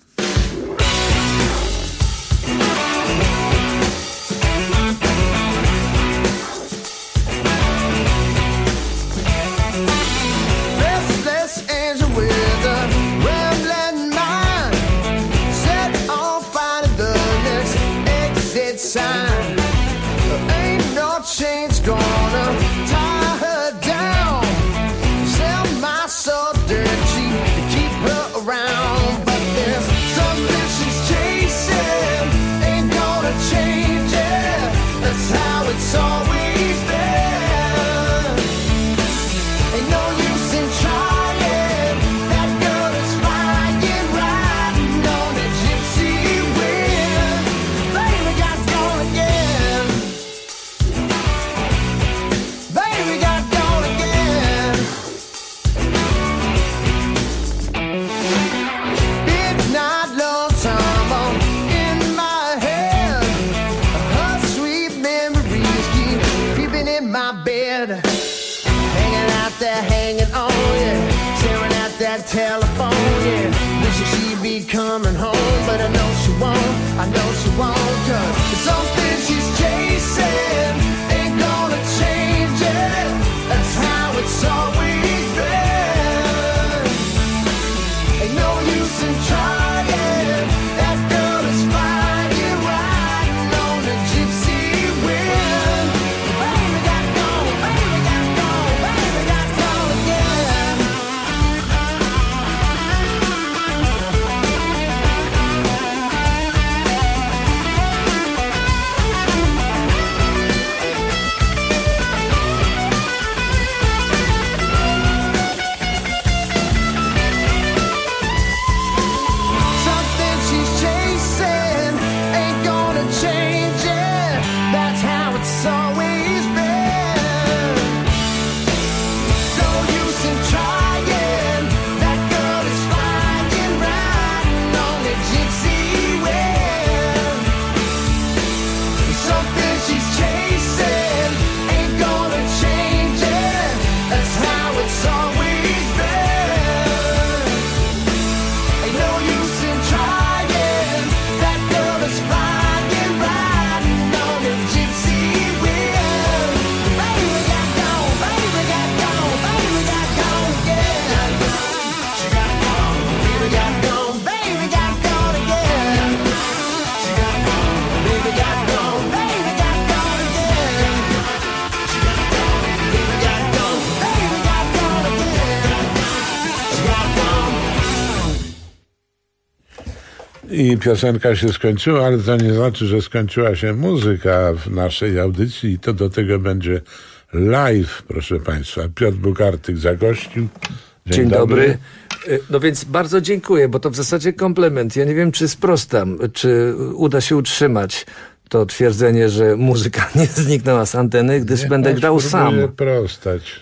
I piosenka się skończyła, ale to nie znaczy, że skończyła się muzyka w naszej audycji i to do tego będzie live, proszę państwa. Piotr Bukartyk zagościł. Dzień dobry. No więc bardzo dziękuję, bo to w zasadzie komplement. Ja nie wiem, czy sprostam, czy uda się utrzymać to twierdzenie, że muzyka nie zniknęła z anteny, gdyż będę grał sam. Prostać.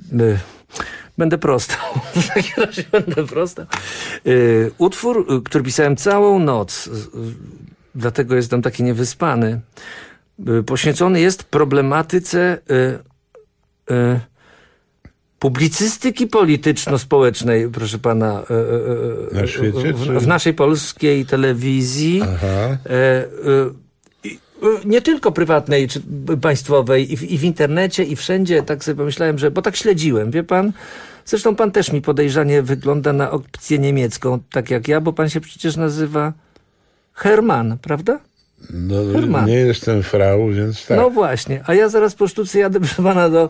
Będę prostał. W takim razie będę prostał. Utwór, który pisałem całą noc, dlatego jestem taki niewyspany, poświęcony jest problematyce publicystyki polityczno-społecznej, proszę pana, na świecie, w naszej polskiej telewizji. Nie tylko prywatnej czy państwowej, i w internecie, i wszędzie. Tak sobie pomyślałem, bo tak śledziłem, wie pan? Zresztą pan też mi podejrzanie wygląda na opcję niemiecką, tak jak ja, bo pan się przecież nazywa Hermann, prawda? No, Hermann. Nie jestem frau, więc tak. No właśnie, a ja zaraz po sztuce jadę, proszę pana, do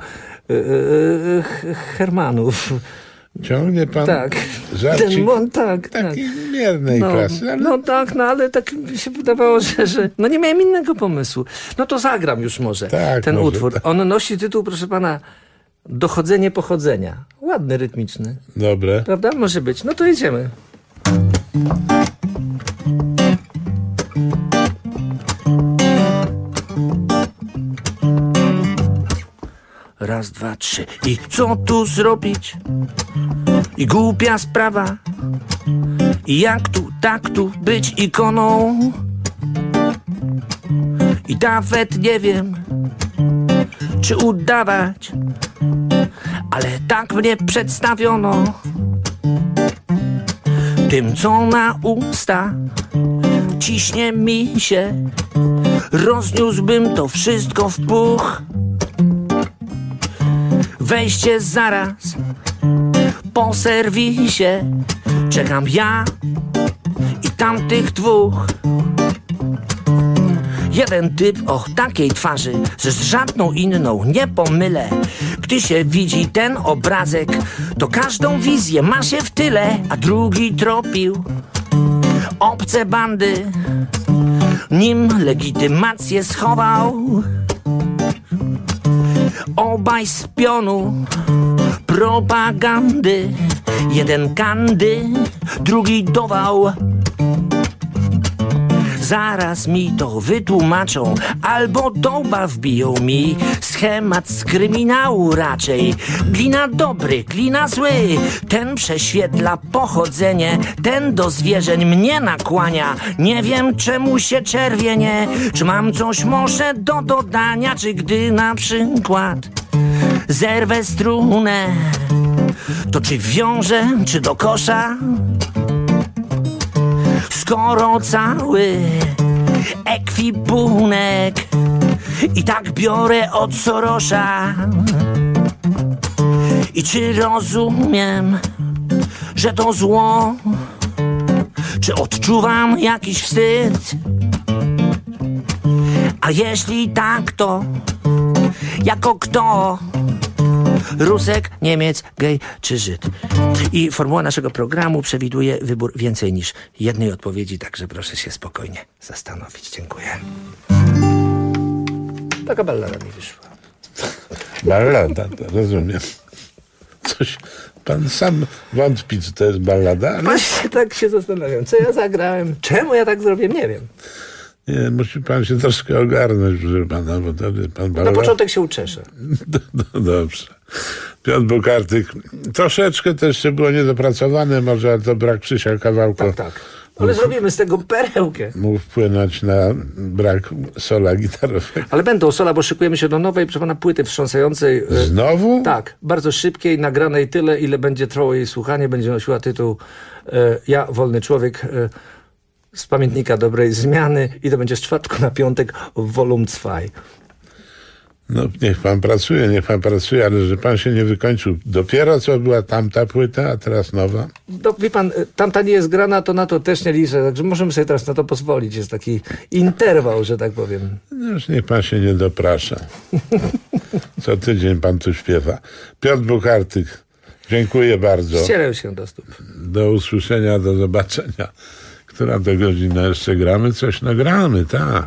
Hermanów. Ciągnie pan tak. żarcik tak. miernej klasy. Ale... No tak, ale tak mi się wydawało, że no nie miałem innego pomysłu. No to zagram już może ten utwór. Tak. On nosi tytuł, proszę pana, Dochodzenie pochodzenia. Ładny, rytmiczny. Dobre. Prawda? Może być. No to jedziemy. Raz, dwa, trzy. I co tu zrobić? I głupia sprawa. I jak tu, tak tu być ikoną? I nawet nie wiem, czy udawać, ale tak mnie przedstawiono. Tym, co na usta ciśnie mi się, rozniósłbym to wszystko w puch. Wejście zaraz po serwisie, czekam ja i tamtych dwóch. Jeden typ o takiej twarzy, że z żadną inną nie pomylę. Gdy się widzi ten obrazek, to każdą wizję ma się w tyle. A drugi tropił obce bandy, nim legitymację schował. Obaj z pionu propagandy, jeden kandy, drugi dował. Zaraz mi to wytłumaczą, albo do łba wbiją mi schemat z kryminału raczej. Glina dobry, glina zły, ten prześwietla pochodzenie, ten do zwierzeń mnie nakłania. Nie wiem, czemu się czerwienie, czy mam coś może do dodania, czy gdy na przykład zerwę strunę, to czy wiążę, czy do kosza? Skoro cały ekwipunek i tak biorę od Sorosza. I czy rozumiem, że to zło? Czy odczuwam jakiś wstyd? A jeśli tak, to jako kto? Rusek, Niemiec, gej czy Żyd? I formuła naszego programu przewiduje wybór więcej niż jednej odpowiedzi, także proszę się spokojnie zastanowić. Dziękuję. Taka ballada mi wyszła. Ballada, to rozumiem. Coś pan sam wątpi, czy to jest ballada, ale... Właśnie tak się zastanawiam, co ja zagrałem, czemu ja tak zrobię, nie wiem. Nie, musi pan się troszkę ogarnąć, proszę pana, bo to pan ballada... Na początek się uczeszę. No dobrze. Piotr Bukartyk. Troszeczkę to jeszcze było niedopracowane, może to brak Krzysia Kawałka. Tak. Ale zrobimy z tego perełkę. Mógł wpłynąć na brak sola gitarowego. Ale będą sola, bo szykujemy się do nowej, proszę pana, płyty wstrząsającej. Znowu? Tak, bardzo szybkiej, nagranej tyle, ile będzie trwało jej słuchanie. Będzie nosiła tytuł Ja, wolny człowiek, z pamiętnika dobrej zmiany, i to będzie z czwartku na piątek w Volume 2. No niech pan pracuje, ale że pan się nie wykończył. Dopiero co była tamta płyta, a teraz nowa? No, wie pan, tamta nie jest grana, to na to też nie liczę, także możemy sobie teraz na to pozwolić. Jest taki interwał, że tak powiem. No już niech pan się nie doprasza. Co tydzień pan tu śpiewa. Piotr Bukartyk, dziękuję bardzo. Ścierę się do stóp. Do usłyszenia, do zobaczenia. Która to godzina jeszcze gramy? Coś nagramy, tak.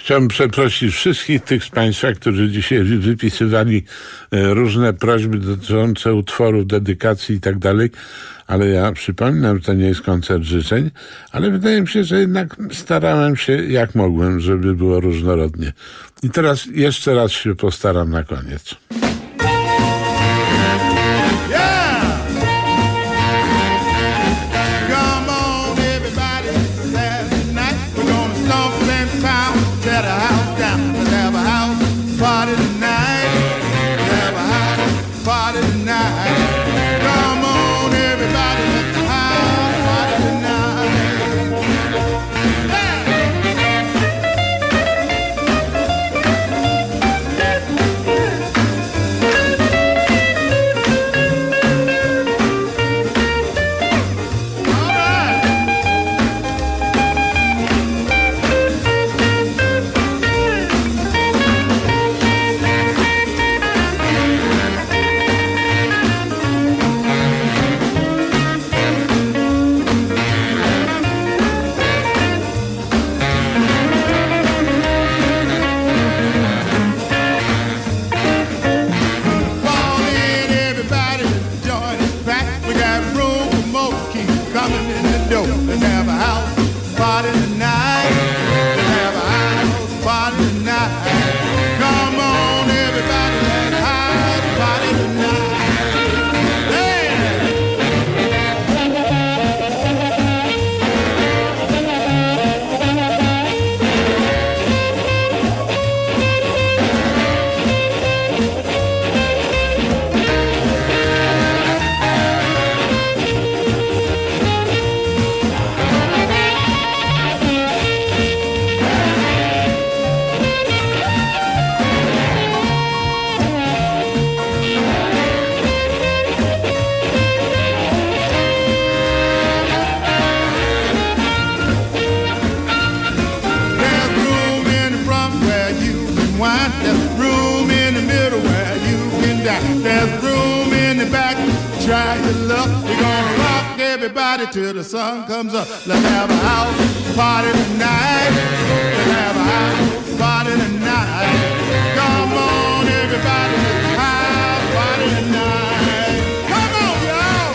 Chciałbym przeprosić wszystkich tych z Państwa, którzy dzisiaj wypisywali różne prośby dotyczące utworów, dedykacji i tak dalej, ale ja przypominam, że to nie jest koncert życzeń, ale wydaje mi się, że jednak starałem się jak mogłem, żeby było różnorodnie. I teraz jeszcze raz się postaram na koniec. Till the sun comes up. Let's have a house party tonight. Let's have a house party tonight. Come on, everybody, let's house party tonight. Come on, y'all.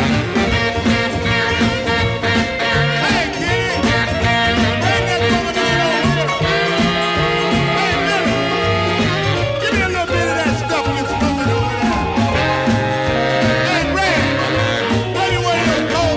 Hey, kid, ain't that going on over here? Hey, Millie, give me a little bit of that stuff you're smoking over there. Hey, Ray, what do you want to go?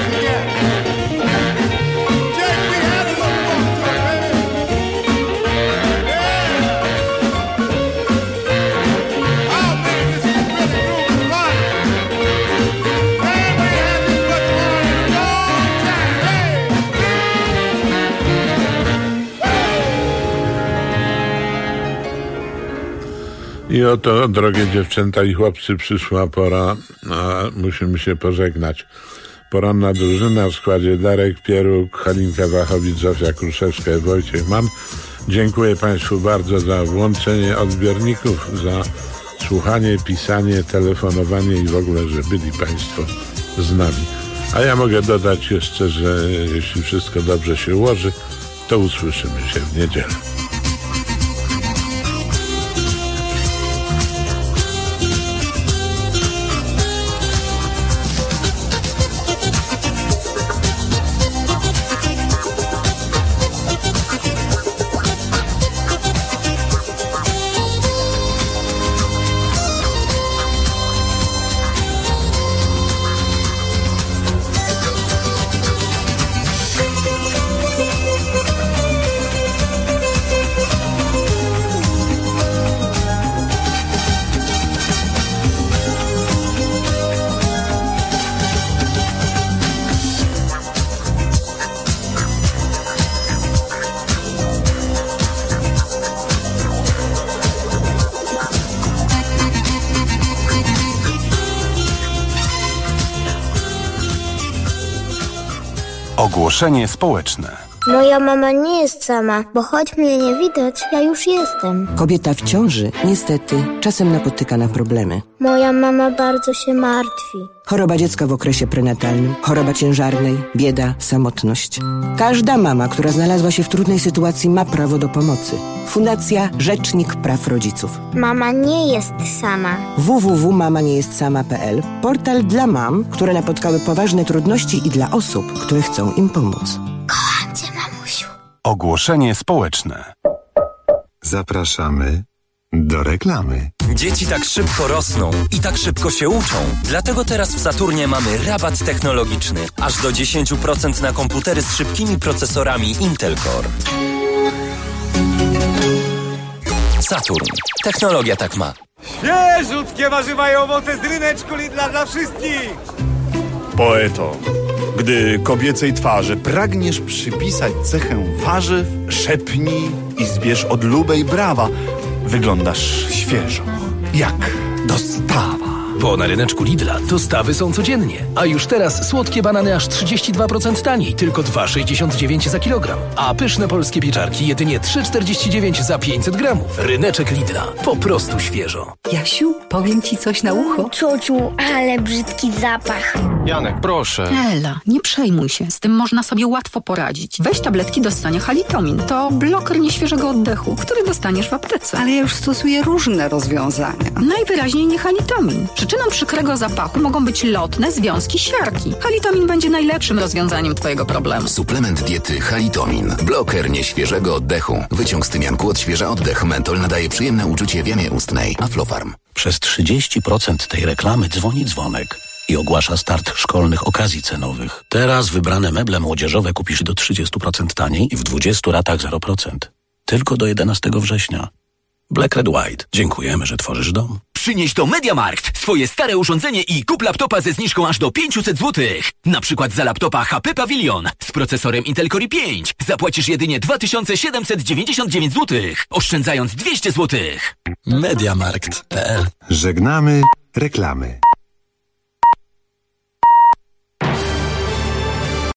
I oto, drogie dziewczęta i chłopcy, przyszła pora, a musimy się pożegnać. Poranna drużyna w składzie Darek Pieruk, Halinka Wachowicz, Zofia Kruszewska i Wojciech Mann. Dziękuję Państwu bardzo za włączenie odbiorników, za słuchanie, pisanie, telefonowanie i w ogóle, że byli Państwo z nami. A ja mogę dodać jeszcze, że jeśli wszystko dobrze się ułoży, to usłyszymy się w niedzielę. Ogłoszenie społeczne. Moja mama nie jest sama, bo choć mnie nie widać, ja już jestem. Kobieta w ciąży, niestety, czasem napotyka na problemy. Moja mama bardzo się martwi. Choroba dziecka w okresie prenatalnym, choroba ciężarnej, bieda, samotność. Każda mama, która znalazła się w trudnej sytuacji, ma prawo do pomocy. Fundacja Rzecznik Praw Rodziców. Mama nie jest sama. www.mamaniejestSama.pl, portal dla mam, które napotkały poważne trudności i dla osób, które chcą im pomóc. Kocham cię, mamusiu. Ogłoszenie społeczne. Zapraszamy do reklamy. Dzieci tak szybko rosną i tak szybko się uczą. Dlatego teraz w Saturnie mamy rabat technologiczny. Aż do 10% na komputery z szybkimi procesorami Intel Core. Saturn. Technologia tak ma. Świeżutkie warzywa i owoce z ryneczku Lidla dla wszystkich! Poeto, gdy kobiecej twarzy pragniesz przypisać cechę warzyw, szepnij i zbierz odlubej brawa. Wyglądasz świeżo, jak dostawa. Bo na ryneczku Lidla dostawy są codziennie. A już teraz słodkie banany aż 32% taniej, tylko 2,69 za kilogram. A pyszne polskie pieczarki jedynie 3,49 za 500 gramów. Ryneczek Lidla. Po prostu świeżo. Jasiu, powiem ci coś na ucho. Ciociu, ale brzydki zapach. Janek, proszę. Ela, nie przejmuj się. Z tym można sobie łatwo poradzić. Weź tabletki do ssania Halitomin. To bloker nieświeżego oddechu, który dostaniesz w aptece. Ale ja już stosuję różne rozwiązania. Najwyraźniej nie Halitomin. Przyczyną przykrego zapachu mogą być lotne związki siarki. Halitomin będzie najlepszym rozwiązaniem twojego problemu. Suplement diety Halitomin. Bloker nieświeżego oddechu. Wyciąg z tymianku odświeża oddech. Mentol nadaje przyjemne uczucie w jamie ustnej. Aflofarm. Przez 30% tej reklamy dzwoni dzwonek i ogłasza start szkolnych okazji cenowych. Teraz wybrane meble młodzieżowe kupisz do 30% taniej i w 20 ratach 0%. Tylko do 11 września. Black Red White. Dziękujemy, że tworzysz dom. Przynieś do MediaMarkt swoje stare urządzenie i kup laptopa ze zniżką aż do 500 zł. Na przykład za laptopa HP Pavilion z procesorem Intel Core i5 zapłacisz jedynie 2799 zł, oszczędzając 200 zł. MediaMarkt.pl. Żegnamy reklamy.